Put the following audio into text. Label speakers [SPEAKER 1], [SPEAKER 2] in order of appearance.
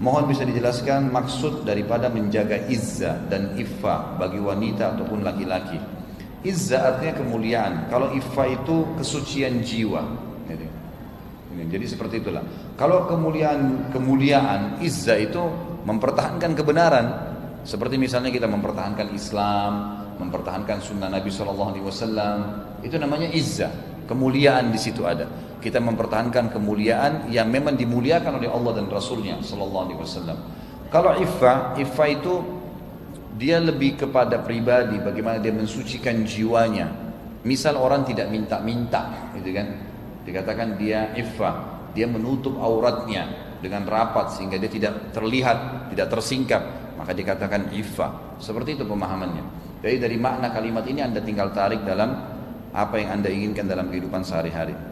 [SPEAKER 1] Mohon bisa dijelaskan maksud daripada menjaga izzah dan iffa bagi wanita ataupun laki-laki. Izzah artinya kemuliaan. Kalau iffa itu kesucian jiwa. Jadi seperti itulah. Kalau kemuliaan izzah itu mempertahankan kebenaran. Seperti misalnya kita mempertahankan Islam, mempertahankan sunnah Nabi SAW, itu namanya izzah. Kemuliaan di situ ada. Kita mempertahankan kemuliaan yang memang dimuliakan oleh Allah dan Rasulnya SAW. Kalau iffa itu dia lebih kepada pribadi, bagaimana dia mensucikan jiwanya. Misal orang tidak minta-minta, gitu kan? Dikatakan dia iffa, dia menutup auratnya dengan rapat sehingga dia tidak terlihat, tidak tersingkap, maka dikatakan iffa. Seperti itu pemahamannya. Jadi dari makna kalimat ini Anda tinggal tarik dalam apa yang Anda inginkan dalam kehidupan sehari-hari.